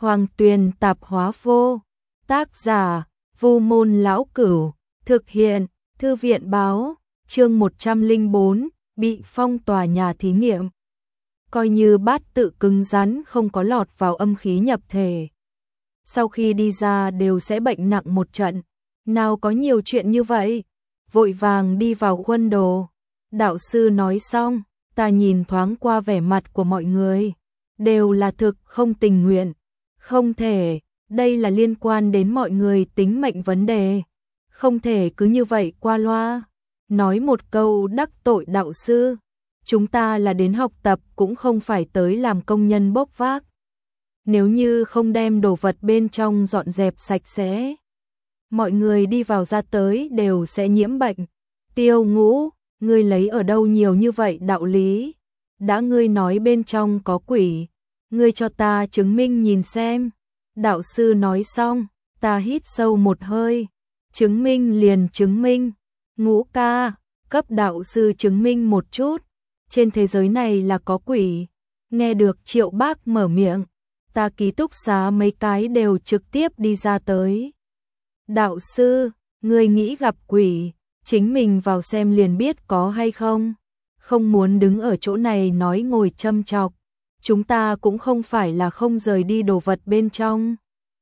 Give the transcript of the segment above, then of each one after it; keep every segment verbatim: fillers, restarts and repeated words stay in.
Hoàng Tuyền Tạp Hóa Vô. Tác giả: Vu Môn Lão Cửu. Thực hiện: Thư viện báo. Chương một trăm lẻ bốn, bị phong tỏa nhà thí nghiệm. Coi như bát tự cứng rắn không có lọt vào âm khí nhập thể, sau khi đi ra đều sẽ bệnh nặng một trận. Nào có nhiều chuyện như vậy. Vội vàng đi vào khuôn đồ. Đạo sư nói xong, ta nhìn thoáng qua vẻ mặt của mọi người, đều là thực không tình nguyện. Không thể, đây là liên quan đến mọi người tính mệnh vấn đề, không thể cứ như vậy qua loa. Nói một câu đắc tội đạo sư, chúng ta là đến học tập cũng không phải tới làm công nhân bốc vác. Nếu như không đem đồ vật bên trong dọn dẹp sạch sẽ, mọi người đi vào ra tới đều sẽ nhiễm bệnh. Tiêu Ngũ, ngươi lấy ở đâu nhiều như vậy đạo lý? Đã ngươi nói bên trong có quỷ, ngươi cho ta chứng minh nhìn xem. Đạo sư nói xong, ta hít sâu một hơi. Chứng minh liền chứng minh. Ngũ ca, cấp đạo sư chứng minh một chút. Trên thế giới này là có quỷ. Nghe được Triệu Bác mở miệng, ta ký túc xá mấy cái đều trực tiếp đi ra tới. Đạo sư, ngươi nghĩ gặp quỷ, chính mình vào xem liền biết có hay không. Không muốn đứng ở chỗ này nói ngồi châm chọc. Chúng ta cũng không phải là không rời đi đồ vật bên trong,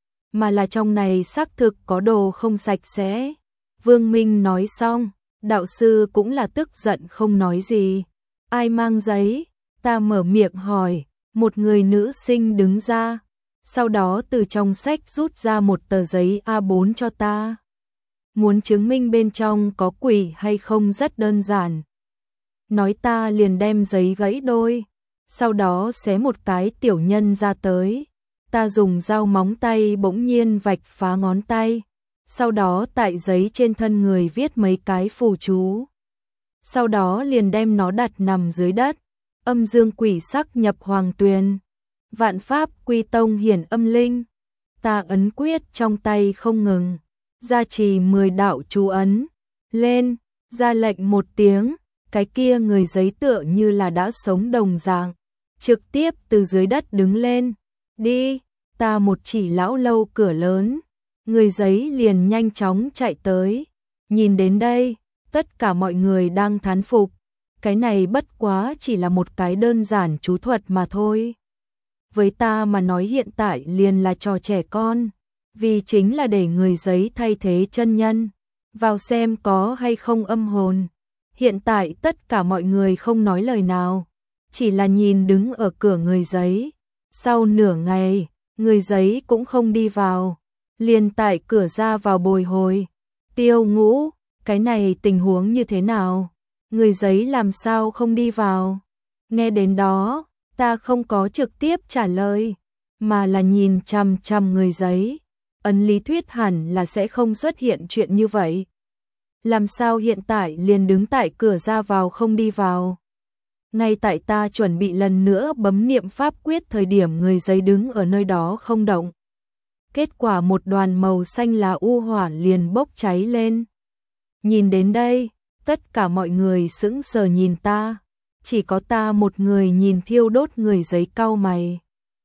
mà là trong này xác thực có đồ không sạch sẽ. Vương Minh nói xong, đạo sư cũng là tức giận không nói gì. Ai mang giấy? Ta mở miệng hỏi. Một người nữ sinh đứng ra, sau đó từ trong sách rút ra một tờ giấy A bốn cho ta. Muốn chứng minh bên trong có quỷ hay không rất đơn giản. Nói ta liền đem giấy gãy đôi, sau đó xé một cái tiểu nhân ra tới. Ta dùng dao móng tay bỗng nhiên vạch phá ngón tay, sau đó tại giấy trên thân người viết mấy cái phù chú. Sau đó liền đem nó đặt nằm dưới đất. Âm dương quỷ sắc nhập hoàng tuyền, vạn pháp quy tông hiển âm linh. Ta ấn quyết trong tay không ngừng, gia trì mười đạo chú ấn. Lên, ra lệnh một tiếng, cái kia người giấy tựa như là đã sống đồng dạng, trực tiếp từ dưới đất đứng lên. Đi, ta một chỉ lão lâu cửa lớn, người giấy liền nhanh chóng chạy tới. Nhìn đến đây, tất cả mọi người đang thán phục. Cái này bất quá chỉ là một cái đơn giản chú thuật mà thôi. Với ta mà nói hiện tại liền là trò trẻ con, vì chính là để người giấy thay thế chân nhân, vào xem có hay không âm hồn. Hiện tại tất cả mọi người không nói lời nào, chỉ là nhìn đứng ở cửa người giấy. Sau nửa ngày, người giấy cũng không đi vào, liền tại cửa ra vào bồi hồi. Tiêu Ngũ, cái này tình huống như thế nào? Người giấy làm sao không đi vào? Nghe đến đó, ta không có trực tiếp trả lời, mà là nhìn chằm chằm người giấy. Ấn lý thuyết hẳn là sẽ không xuất hiện chuyện như vậy. Làm sao hiện tại liền đứng tại cửa ra vào không đi vào? Ngay tại ta chuẩn bị lần nữa bấm niệm pháp quyết thời điểm người giấy đứng ở nơi đó không động. Kết quả một đoàn màu xanh lá u hỏa liền bốc cháy lên. Nhìn đến đây, tất cả mọi người sững sờ nhìn ta, chỉ có ta một người nhìn thiêu đốt người giấy cau mày.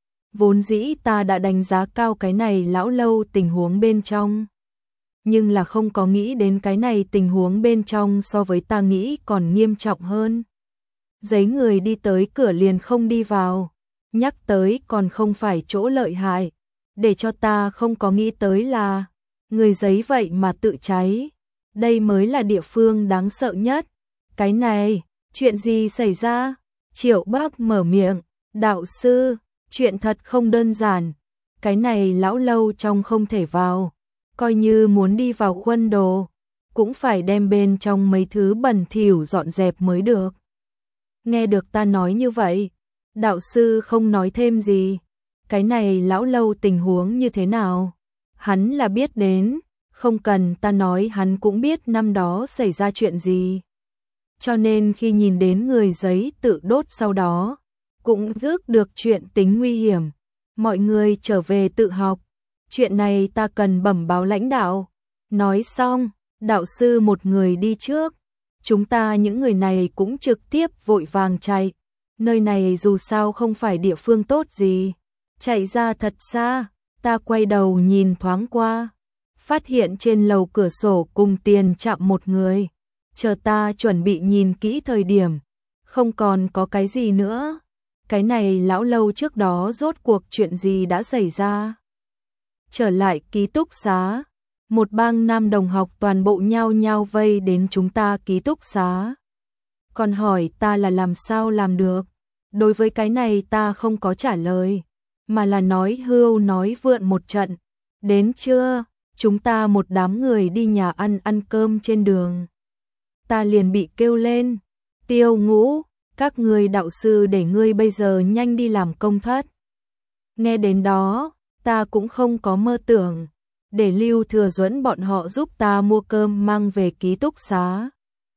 Vốn dĩ ta đã đánh giá cao cái này lão lâu tình huống bên trong, nhưng là không có nghĩ đến cái này tình huống bên trong so với ta nghĩ còn nghiêm trọng hơn. Giấy người đi tới cửa liền không đi vào, nhắc tới còn không phải chỗ lợi hại, để cho ta không có nghĩ tới là người giấy vậy mà tự cháy. Đây mới là địa phương đáng sợ nhất. Cái này, chuyện gì xảy ra? Triệu Bác mở miệng, đạo sư, chuyện thật không đơn giản. Cái này lão lâu trong không thể vào, coi như muốn đi vào khuôn đồ, cũng phải đem bên trong mấy thứ bẩn thỉu dọn dẹp mới được. Nghe được ta nói như vậy, đạo sư không nói thêm gì. Cái này lão lâu tình huống như thế nào? Hắn là biết đến. Không cần ta nói hắn cũng biết năm đó xảy ra chuyện gì. Cho nên khi nhìn đến người giấy tự đốt sau đó, cũng ước được chuyện tính nguy hiểm. Mọi người trở về tự học. Chuyện này ta cần bẩm báo lãnh đạo. Nói xong, đạo sư một người đi trước. Chúng ta những người này cũng trực tiếp vội vàng chạy. Nơi này dù sao không phải địa phương tốt gì. chạy ra thật xa, ta quay đầu nhìn thoáng qua, phát hiện trên lầu cửa sổ cùng tiền chạm một người, chờ ta chuẩn bị nhìn kỹ thời điểm, không còn có cái gì nữa. Cái này lão lâu trước đó rốt cuộc chuyện gì đã xảy ra? Trở lại ký túc xá, một bang nam đồng học toàn bộ nhao nhao vây đến chúng ta ký túc xá. Còn hỏi ta là làm sao làm được. Đối với cái này ta không có trả lời, mà là nói hưu nói vượn một trận. Đến trưa, chúng ta một đám người đi nhà ăn ăn cơm trên đường. Ta liền bị kêu lên, Tiêu Ngũ, các ngươi đạo sư để ngươi bây giờ nhanh đi làm công thất. Nghe đến đó, ta cũng không có mơ tưởng, để Lưu Thừa Duẫn bọn họ giúp ta mua cơm mang về ký túc xá.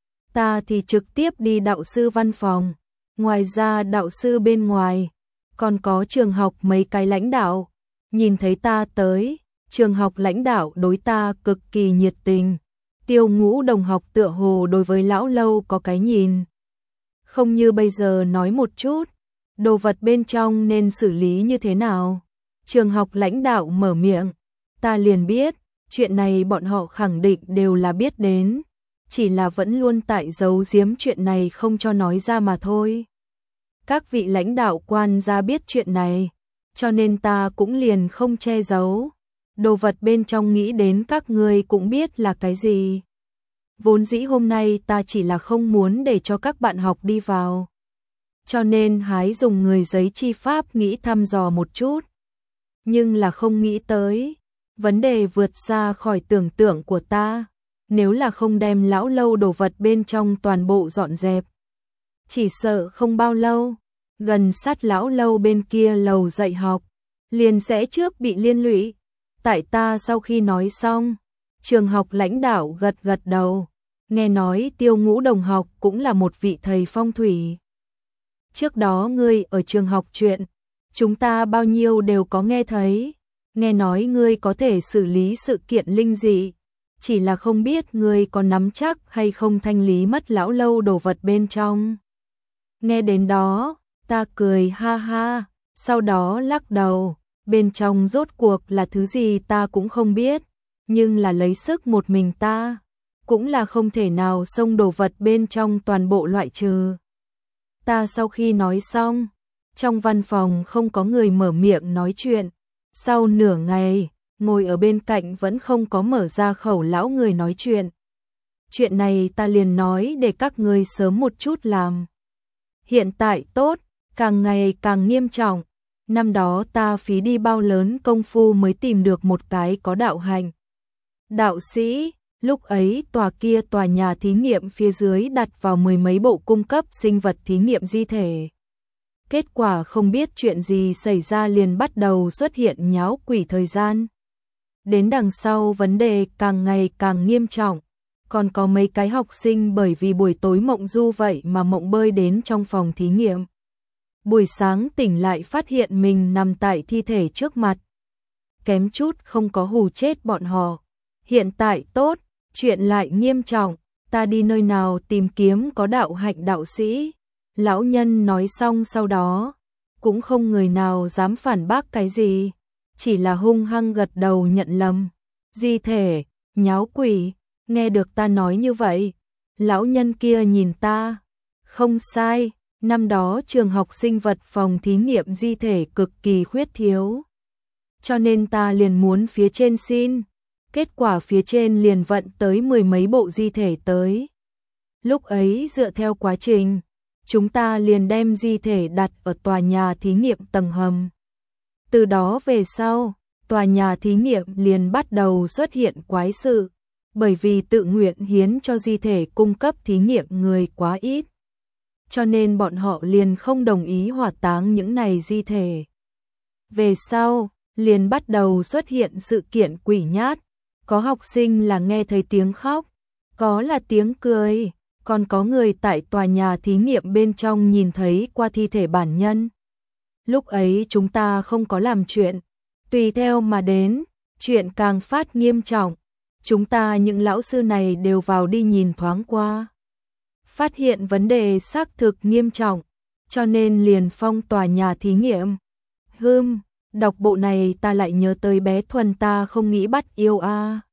Ta thì trực tiếp đi đạo sư văn phòng, ngoài ra đạo sư bên ngoài, còn có trường học mấy cái lãnh đạo. Nhìn thấy ta tới, trường học lãnh đạo đối ta cực kỳ nhiệt tình. Tiêu Ngũ đồng học tựa hồ đối với lão lâu có cái nhìn. Không như bây giờ nói một chút, đồ vật bên trong nên xử lý như thế nào. Trường học lãnh đạo mở miệng, ta liền biết, chuyện này bọn họ khẳng định đều là biết đến, chỉ là vẫn luôn tại giấu giếm chuyện này không cho nói ra mà thôi. Các vị lãnh đạo quan gia biết chuyện này, cho nên ta cũng liền không che giấu. Đồ vật bên trong nghĩ đến các ngươi cũng biết là cái gì. Vốn dĩ hôm nay ta chỉ là không muốn để cho các bạn học đi vào, cho nên hái dùng người giấy chi pháp nghĩ thăm dò một chút. Nhưng là không nghĩ tới, vấn đề vượt xa khỏi tưởng tượng của ta. Nếu là không đem lão lâu đồ vật bên trong toàn bộ dọn dẹp, chỉ sợ không bao lâu, gần sát lão lâu bên kia lầu dạy học, liền sẽ trước bị liên lụy. Tại ta sau khi nói xong, trường học lãnh đạo gật gật đầu, nghe nói Tiêu Ngũ đồng học cũng là một vị thầy phong thủy. Trước đó ngươi ở trường học chuyện, chúng ta bao nhiêu đều có nghe thấy, nghe nói ngươi có thể xử lý sự kiện linh dị, chỉ là không biết ngươi có nắm chắc hay không thanh lý mất lão lâu đồ vật bên trong. Nghe đến đó, ta cười ha ha, sau đó lắc đầu, bên trong rốt cuộc là thứ gì ta cũng không biết, nhưng là lấy sức một mình ta, cũng là không thể nào xông đồ vật bên trong toàn bộ loại trừ. Ta sau khi nói xong, trong văn phòng không có người mở miệng nói chuyện, sau nửa ngày, ngồi ở bên cạnh vẫn không có mở ra khẩu lão người nói chuyện. Chuyện này ta liền nói để các ngươi sớm một chút làm. Hiện tại tốt, càng ngày càng nghiêm trọng. Năm đó ta phí đi bao lớn công phu mới tìm được một cái có đạo hành đạo sĩ, lúc ấy tòa kia tòa nhà thí nghiệm phía dưới đặt vào mười mấy bộ cung cấp sinh vật thí nghiệm di thể. Kết quả không biết chuyện gì xảy ra liền bắt đầu xuất hiện nháo quỷ thời gian. Đến đằng sau vấn đề càng ngày càng nghiêm trọng, còn có mấy cái học sinh bởi vì buổi tối mộng du vậy mà mộng bơi đến trong phòng thí nghiệm. Buổi sáng tỉnh lại phát hiện mình nằm tại thi thể trước mặt. Kém chút không có hù chết bọn họ. Hiện tại tốt, chuyện lại nghiêm trọng, ta đi nơi nào tìm kiếm có đạo hạnh đạo sĩ. Lão nhân nói xong sau đó, cũng không người nào dám phản bác cái gì, chỉ là hung hăng gật đầu nhận lầm. Di thể, nháo quỷ, nghe được ta nói như vậy, lão nhân kia nhìn ta, không sai. Năm đó trường học sinh vật phòng thí nghiệm di thể cực kỳ khuyết thiếu, cho nên ta liền muốn phía trên xin, kết quả phía trên liền vận tới mười mấy bộ di thể tới. Lúc ấy dựa theo quá trình, chúng ta liền đem di thể đặt ở tòa nhà thí nghiệm tầng hầm. Từ đó về sau, tòa nhà thí nghiệm liền bắt đầu xuất hiện quái sự, bởi vì tự nguyện hiến cho di thể cung cấp thí nghiệm người quá ít, cho nên bọn họ liền không đồng ý hỏa táng những này di thể. Về sau, liền bắt đầu xuất hiện sự kiện quỷ nhát, có học sinh là nghe thấy tiếng khóc, có là tiếng cười, còn có người tại tòa nhà thí nghiệm bên trong nhìn thấy qua thi thể bản nhân. Lúc ấy chúng ta không có làm chuyện, tùy theo mà đến, chuyện càng phát nghiêm trọng, chúng ta những lão sư này đều vào đi nhìn thoáng qua. Phát hiện vấn đề xác thực nghiêm trọng, cho nên liền phong tòa nhà thí nghiệm. Hừm, Đọc bộ này ta lại nhớ tới bé Thuần ta không nghĩ bắt yêu a.